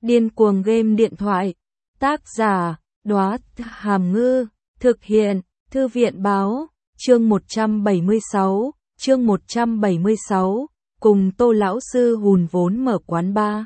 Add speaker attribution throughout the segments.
Speaker 1: Điên cuồng game điện thoại. Tác giả, Đóa Hàm Ngư. Thực hiện, Thư viện Báo. Chương 176, cùng Tô lão sư hùn vốn mở quán bar.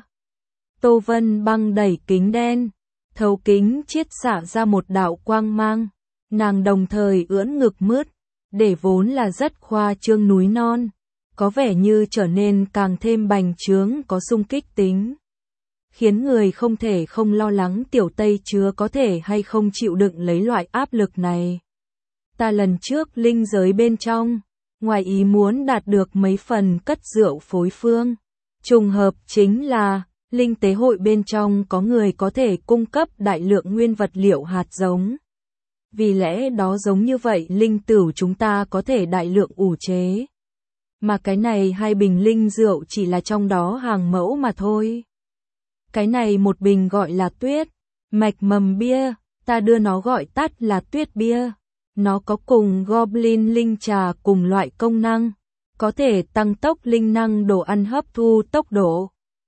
Speaker 1: Tô Vân Băng đẩy kính đen, thấu kính chiết xạ ra một đạo quang mang, nàng đồng thời ưỡn ngực mướt, để vốn là rất khoa trương núi non, có vẻ như trở nên càng thêm bành trướng có xung kích tính. Khiến người không thể không lo lắng tiểu Tây chứa có thể hay không chịu đựng lấy loại áp lực này. Ta lần trước linh giới bên trong, ngoài ý muốn đạt được mấy phần cất rượu phối phương. Trùng hợp chính là, linh tế hội bên trong có người có thể cung cấp đại lượng nguyên vật liệu hạt giống. Vì lẽ đó giống như vậy linh tửu chúng ta có thể đại lượng ủ chế. Mà cái này 2 bình linh rượu chỉ là trong đó hàng mẫu mà thôi. Cái này một bình gọi là tuyết, mạch mầm bia, ta đưa nó gọi tắt là tuyết bia. Nó có cùng Goblin linh trà cùng loại công năng, có thể tăng tốc linh năng đồ ăn hấp thu tốc độ.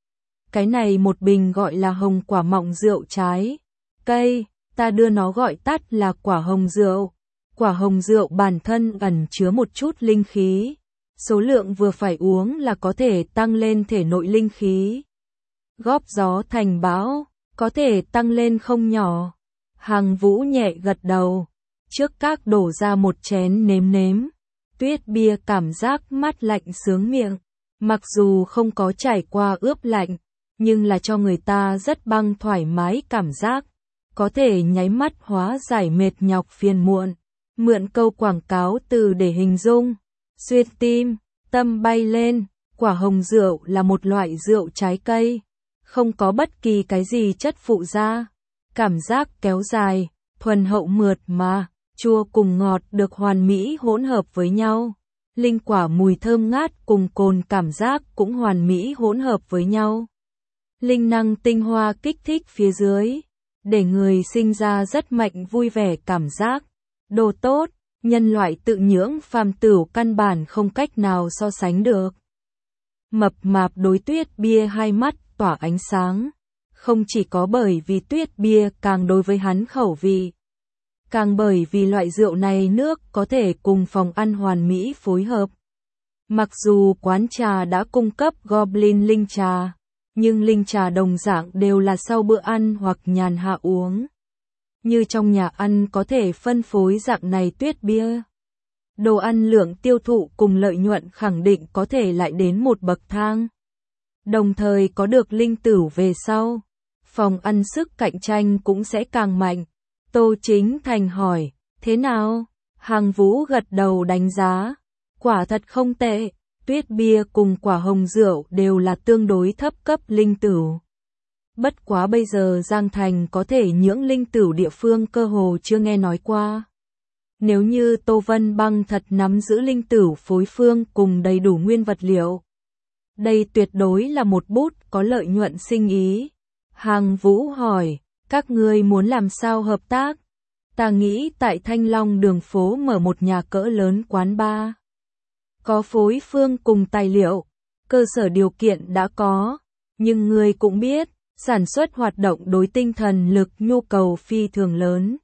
Speaker 1: Cái này một bình gọi là hồng quả mọng rượu trái cây, ta đưa nó gọi tắt là quả hồng rượu. Quả hồng rượu bản thân ẩn chứa một chút linh khí, số lượng vừa phải uống là có thể tăng lên thể nội linh khí. Góp gió thành bão, có thể tăng lên không nhỏ. Hàng Vũ nhẹ gật đầu, trước các đổ ra một chén nếm nếm. Tuyết bia cảm giác mát lạnh sướng miệng, mặc dù không có trải qua ướp lạnh, nhưng là cho người ta rất băng thoải mái cảm giác, có thể nháy mắt hóa giải mệt nhọc phiền muộn. Mượn câu quảng cáo từ để hình dung, xuyên tim, tâm bay lên. Quả hồng rượu là một loại rượu trái cây, không có bất kỳ cái gì chất phụ gia, cảm giác kéo dài, thuần hậu mượt mà, chua cùng ngọt được hoàn mỹ hỗn hợp với nhau. Linh quả mùi thơm ngát cùng cồn cảm giác cũng hoàn mỹ hỗn hợp với nhau. Linh năng tinh hoa kích thích phía dưới, để người sinh ra rất mạnh vui vẻ cảm giác. Đồ tốt, nhân loại tự nhưỡng phàm tửu căn bản không cách nào so sánh được. Mập mạp đối tuyết bia hai mắt tỏa ánh sáng, không chỉ có bởi vì tuyết bia càng đối với hắn khẩu vị, càng bởi vì loại rượu này nước có thể cùng phòng ăn hoàn mỹ phối hợp. Mặc dù quán trà đã cung cấp Goblin linh trà, nhưng linh trà đồng dạng đều là sau bữa ăn hoặc nhàn hạ uống. Như trong nhà ăn có thể phân phối dạng này tuyết bia. Đồ ăn lượng tiêu thụ cùng lợi nhuận khẳng định có thể lại đến một bậc thang. Đồng thời có được linh tửu về sau, phòng ăn sức cạnh tranh cũng sẽ càng mạnh. Tô Chính Thành hỏi, thế nào? Hàng Vũ gật đầu đánh giá, quả thật không tệ, tuyết bia cùng quả hồng rượu đều là tương đối thấp cấp linh tửu. Bất quá bây giờ Giang Thành có thể nhưỡng linh tửu địa phương cơ hồ chưa nghe nói qua. Nếu như Tô Vân Băng thật nắm giữ linh tửu phối phương cùng đầy đủ nguyên vật liệu, đây tuyệt đối là một bút có lợi nhuận sinh ý. Hàng Vũ hỏi, các ngươi muốn làm sao hợp tác? Ta nghĩ tại Thanh Long đường phố mở một nhà cỡ lớn quán bar. Có phối phương cùng tài liệu, cơ sở điều kiện đã có, nhưng ngươi cũng biết, sản xuất hoạt động đối tinh thần lực nhu cầu phi thường lớn.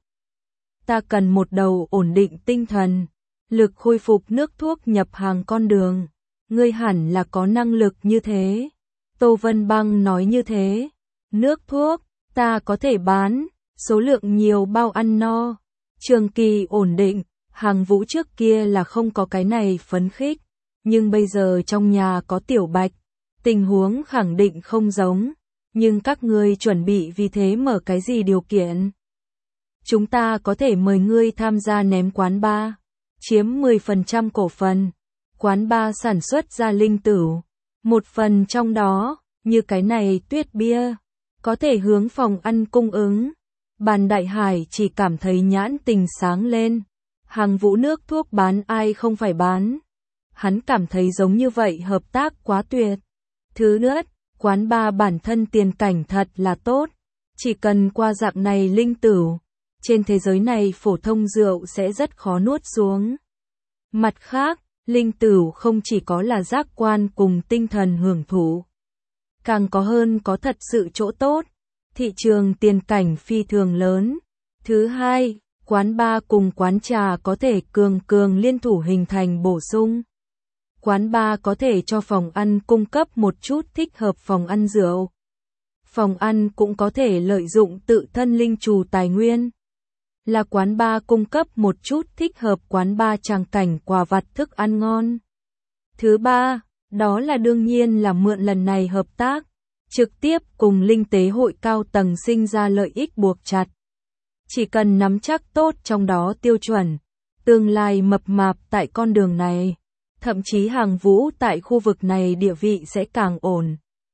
Speaker 1: Ta cần một đầu ổn định tinh thần, lực khôi phục nước thuốc nhập hàng con đường. Ngươi hẳn là có năng lực như thế. Tô Vân Băng nói như thế. Nước thuốc, ta có thể bán, số lượng nhiều bao ăn no. Trường kỳ ổn định, Hàng Vũ trước kia là không có cái này phấn khích. Nhưng bây giờ trong nhà có Tiểu Bạch, tình huống khẳng định không giống. Nhưng các ngươi chuẩn bị vì thế mở cái gì điều kiện? Chúng ta có thể mời ngươi tham gia ném quán bar, chiếm 10% cổ phần. Quán bar sản xuất ra linh tửu, một phần trong đó, như cái này tuyết bia, có thể hướng phòng ăn cung ứng. Bàn Đại Hải chỉ cảm thấy nhãn tình sáng lên. Hàng Vũ nước thuốc bán ai không phải bán. Hắn cảm thấy giống như vậy hợp tác quá tuyệt. Thứ nữa, quán bar bản thân tiền cảnh thật là tốt. Chỉ cần qua dạng này linh tửu, trên thế giới này phổ thông rượu sẽ rất khó nuốt xuống. Mặt khác, linh tửu không chỉ có là giác quan cùng tinh thần hưởng thụ, càng có hơn có thật sự chỗ tốt, thị trường tiền cảnh phi thường lớn. Thứ hai, quán bar cùng quán trà có thể cường liên thủ hình thành bổ sung. Quán bar có thể cho phòng ăn cung cấp một chút thích hợp phòng ăn rượu. Phòng ăn cũng có thể lợi dụng tự thân linh trù tài nguyên. Là quán bar cung cấp một chút thích hợp quán bar tràng cảnh quà vặt thức ăn ngon. Thứ ba, đó là đương nhiên là mượn lần này hợp tác, trực tiếp cùng Linh Tế Hội cao tầng sinh ra lợi ích buộc chặt. Chỉ cần nắm chắc tốt trong đó tiêu chuẩn, tương lai mập mạp tại con đường này, thậm chí hàng vũ tại khu vực này địa vị sẽ càng ổn.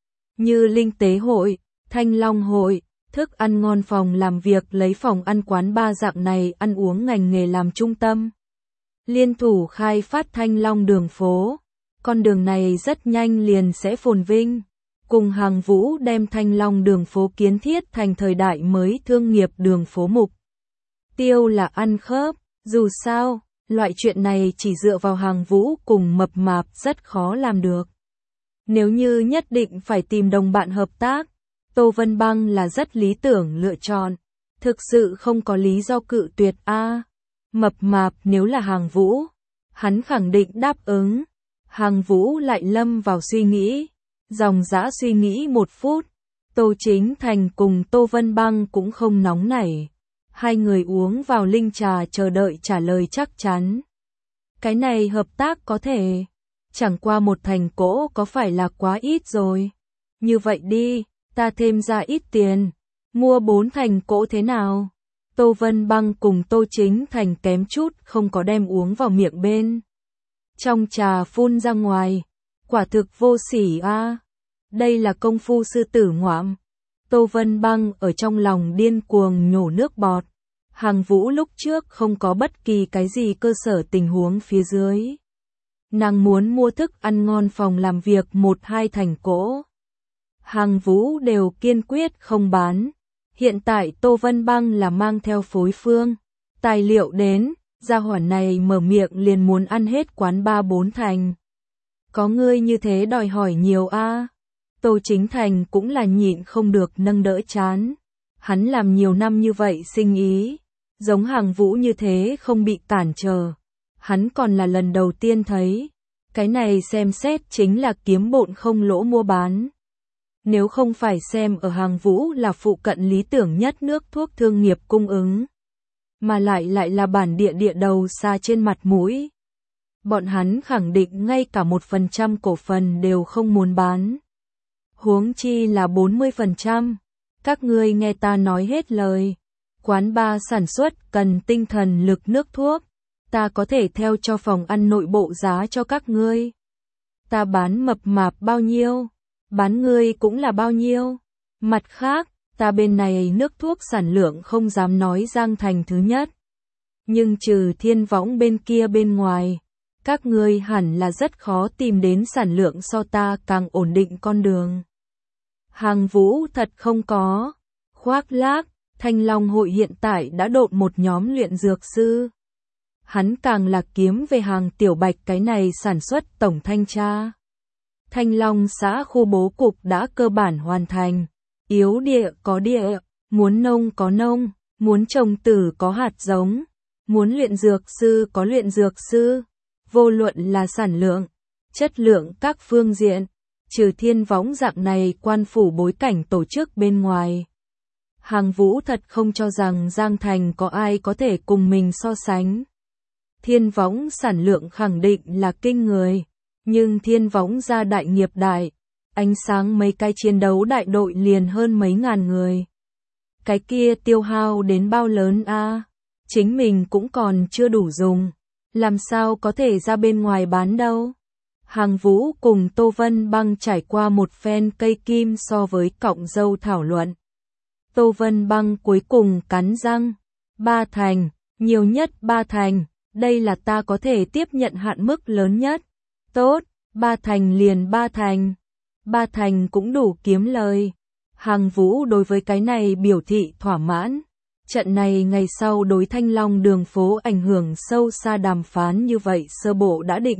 Speaker 1: Như Linh Tế Hội, Thanh Long Hội, thức ăn ngon phòng làm việc lấy phòng ăn quán bar dạng này ăn uống ngành nghề làm trung tâm. Liên thủ khai phát Thanh Long đường phố, con đường này rất nhanh liền sẽ phồn vinh. Cùng hàng vũ đem Thanh Long đường phố kiến thiết thành thời đại mới thương nghiệp đường phố mục. Tiêu là ăn khớp, dù sao, loại chuyện này chỉ dựa vào hàng vũ cùng mập mạp rất khó làm được. Nếu như nhất định phải tìm đồng bạn hợp tác, Tô Vân Băng là rất lý tưởng lựa chọn, thực sự không có lý do cự tuyệt a. Mập mạp nếu là hàng vũ, hắn khẳng định đáp ứng. Hàng vũ lại lâm vào suy nghĩ. Dòng dã suy nghĩ 1 phút, Tô Chính Thành cùng Tô Vân Băng cũng không nóng nảy. Hai người uống vào linh trà chờ đợi trả lời chắc chắn. Cái này hợp tác có thể, chẳng qua 1 thành cỗ có phải là quá ít rồi. Như vậy đi, ta thêm ra ít tiền, mua 4 thành cỗ thế nào? Tô Vân Băng cùng Tô Chính Thành kém chút không có đem uống vào miệng bên. Trong trà phun ra ngoài. Quả thực vô sỉ a. Đây là công phu sư tử ngoạm. Tô Vân Băng ở trong lòng điên cuồng nhổ nước bọt. Hàng vũ lúc trước không có bất kỳ cái gì cơ sở tình huống phía dưới. Nàng muốn mua thức ăn ngon phòng làm việc 1-2 thành cỗ. Hàng vũ đều kiên quyết không bán. Hiện tại Tô Vân Băng là mang theo phối phương, tài liệu đến, gia hỏa này mở miệng liền muốn ăn hết quán 3-4 thành. Có ngươi như thế đòi hỏi nhiều a. Tô Chính Thành cũng là nhịn không được nâng đỡ chán. Hắn làm nhiều năm như vậy sinh ý, giống hàng vũ như thế không bị cản trở. Hắn còn là lần đầu tiên thấy. Cái này xem xét chính là kiếm bộn không lỗ mua bán. Nếu không phải xem ở hàng vũ là phụ cận lý tưởng nhất nước thuốc thương nghiệp cung ứng, mà lại là bản địa đầu xa trên mặt mũi. Bọn hắn khẳng định ngay cả 1% cổ phần đều không muốn bán. Huống chi là 40%. Các ngươi nghe ta nói hết lời. Quán bar sản xuất cần tinh thần lực nước thuốc. Ta có thể theo cho phòng ăn nội bộ giá cho các ngươi. Ta bán mập mạp bao nhiêu, bán ngươi cũng là bao nhiêu. Mặt khác, ta bên này nước thuốc sản lượng không dám nói Giang Thành thứ nhất. Nhưng trừ Thiên Võng bên kia bên ngoài, các ngươi hẳn là rất khó tìm đến sản lượng so ta càng ổn định con đường. Hàng vũ thật không có. Khoác lác, Thanh Long hội hiện tại đã độn một nhóm luyện dược sư. Hắn càng là kiếm về hàng tiểu bạch cái này sản xuất tổng thanh tra. Thanh Long xã khu bố cục đã cơ bản hoàn thành. Yếu địa có địa, muốn nông có nông, muốn trồng tử có hạt giống, muốn luyện dược sư có luyện dược sư. Vô luận là sản lượng, chất lượng các phương diện, trừ Thiên Võng dạng này quan phủ bối cảnh tổ chức bên ngoài. Hàng vũ thật không cho rằng Giang Thành có ai có thể cùng mình so sánh. Thiên Võng sản lượng khẳng định là kinh người, nhưng Thiên Võng ra đại nghiệp đại, ánh sáng mấy cái chiến đấu đại đội liền hơn mấy ngàn người. Cái kia tiêu hao đến bao lớn a? Chính mình cũng còn chưa đủ dùng, làm sao có thể ra bên ngoài bán đâu. Hàng vũ cùng Tô Vân Băng trải qua một phen cây kim so với cọng dâu thảo luận. Tô Vân Băng cuối cùng cắn răng, 3 thành, nhiều nhất 3 thành, đây là ta có thể tiếp nhận hạn mức lớn nhất. Tốt, 3 thành liền 3 thành. 3 thành cũng đủ kiếm lời. Hàng vũ đối với cái này biểu thị thỏa mãn. Trận này ngày sau đối Thanh Long đường phố ảnh hưởng sâu xa đàm phán như vậy sơ bộ đã định.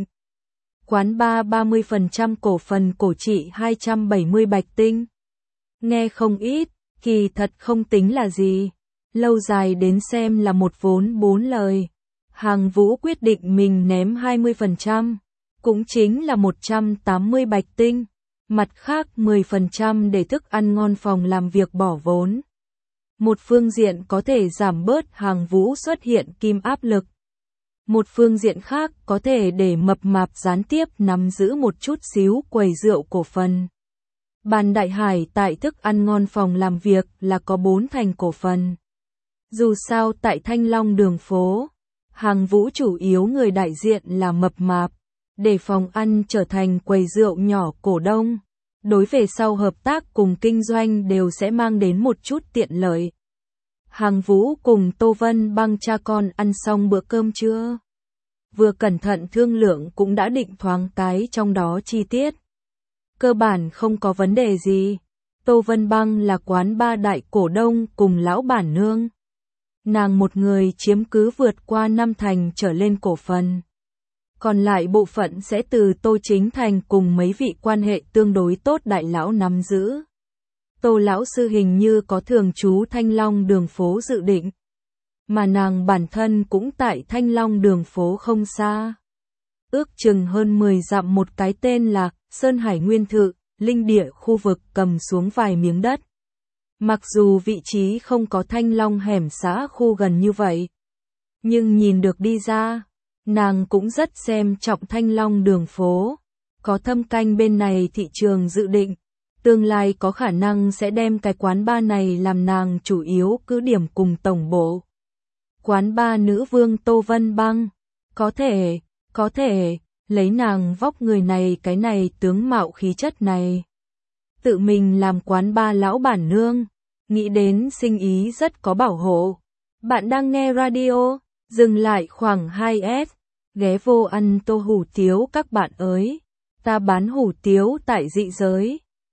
Speaker 1: Quán bar 30% cổ phần cổ trị 270 bạch tinh. Nghe không ít, Kỳ thật không tính là gì, lâu dài đến xem là một vốn bốn lời. Hàng Vũ quyết định mình ném 20%, cũng chính là 180 bạch tinh, mặt khác 10% để thức ăn ngon phòng làm việc bỏ vốn. Một phương diện có thể giảm bớt Hàng Vũ xuất hiện kim áp lực. Một phương diện khác có thể để mập mạp gián tiếp nắm giữ một chút xíu quầy rượu cổ phần. Bàn Đại Hải tại thức ăn ngon phòng làm việc là có 4% cổ phần. Dù sao tại Thanh Long đường phố, Hàng Vũ chủ yếu người đại diện là mập mạp, để phòng ăn trở thành quầy rượu nhỏ cổ đông. Đối về sau hợp tác cùng kinh doanh đều sẽ mang đến một chút tiện lợi. Hàng Vũ cùng Tô Vân Băng cha con ăn xong bữa cơm trưa. Vừa cẩn thận thương lượng cũng đã định thoáng cái trong đó chi tiết. Cơ bản không có vấn đề gì. Tô Vân Băng là quán ba đại cổ đông cùng lão bản nương. Nàng một người chiếm cứ vượt qua 5% trở lên cổ phần. Còn lại bộ phận sẽ từ Tô Chính Thành cùng mấy vị quan hệ tương đối tốt đại lão nắm giữ. Tô lão sư hình như có thường trú Thanh Long đường phố dự định. Mà nàng bản thân cũng tại Thanh Long đường phố không xa. Ước chừng hơn 10 dặm một cái tên là Sơn Hải Nguyên Thự, linh địa khu vực cầm xuống vài miếng đất. Mặc dù vị trí không có Thanh Long hẻm xã khu gần như vậy, nhưng nhìn được đi ra, nàng cũng rất xem trọng Thanh Long đường phố. Có thâm canh bên này thị trường dự định, tương lai có khả năng sẽ đem cái quán bar này làm nàng chủ yếu cứ điểm cùng tổng bộ. Quán bar nữ vương Tô Vân Băng, có thể, lấy nàng vóc người này cái này tướng mạo khí chất này. Tự mình làm quán bar lão bản nương, nghĩ đến sinh ý rất có bảo hộ. Bạn đang nghe radio, dừng lại khoảng 2S, ghé vô ăn tô hủ tiếu các bạn ơi. Ta bán hủ tiếu tại dị giới.